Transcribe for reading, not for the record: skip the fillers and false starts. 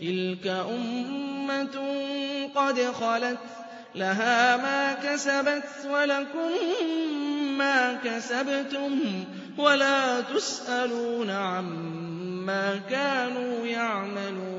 تِلْكَ أُمَّةٌ قَدْ خَلَتْ لَهَا مَا كَسَبَتْ وَلَكُم مَّا كَسَبْتُمْ وَلَا تُسْأَلُونَ عَمَّا كَانُوا يَعْمَلُونَ